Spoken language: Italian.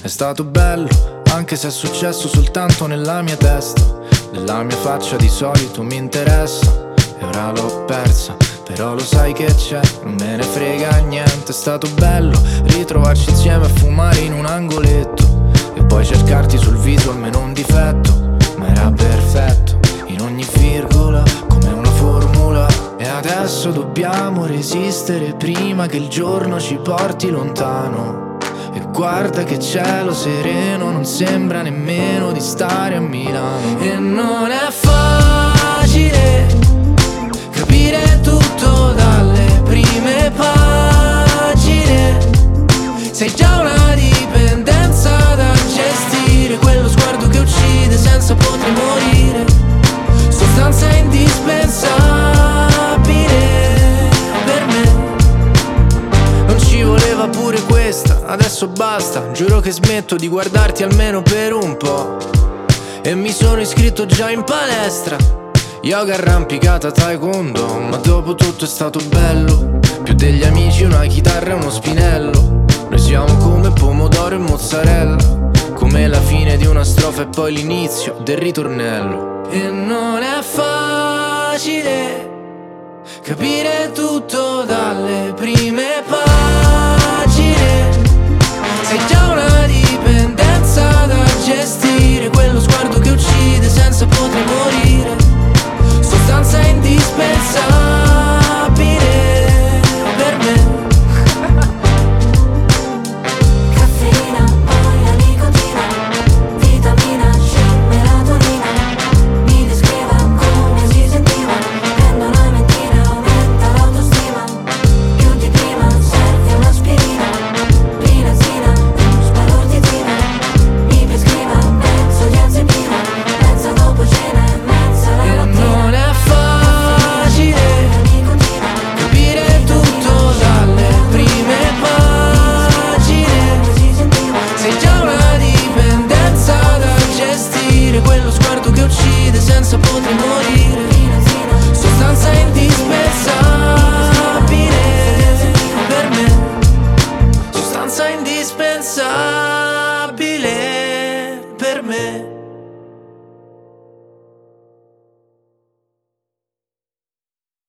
È stato bello, anche se è successo soltanto nella mia testa. Della mia faccia di solito mi interessa e ora l'ho persa, però lo sai che c'è, non me ne frega niente. È stato bello ritrovarci insieme a fumare in un angoletto e poi cercarti sul viso almeno un difetto, ma era perfetto in ogni virgola come una formula. E adesso dobbiamo resistere prima che il giorno ci porti lontano. E guarda che cielo sereno, non sembra nemmeno di stare a Milano. E non è facile capire tutto dalle prime pagine. Sei già una dipendenza da gestire, quello sguardo che uccide senza poter morire. Sostanza indispensabile per me. Non ci voleva pure questa, adesso basta. Giuro che smetto di guardarti almeno per un po'. E mi sono iscritto già in palestra, yoga arrampicata, taekwondo. Ma dopo tutto è stato bello, più degli amici una chitarra e uno spinello. Noi siamo come pomodoro e mozzarella, come la fine di una strofa e poi l'inizio del ritornello. E non è facile capire tutto dalle prime pagine. Sei già una dipendenza da gestire, quello sguardo che uccide senza poter morire. Sostanza indispensabile per me. Caffeina, poi la nicotina, vitamina C, melatonina. Mi descriva come si sentiva, prendo una mentina, aumenta l'autostima. Più di prima serve un'aspirina, prinazina, spalorditina. Mi prescriva un pezzo di azepina, mezza dopo cena e mezza la E mattina. non è facile capire tutto dalle prime pagine. Sei già una dipendenza da gestire, quello sguardo che uccide senza poter morire. Sostanza indispensabile per me. Sostanza indispensabile.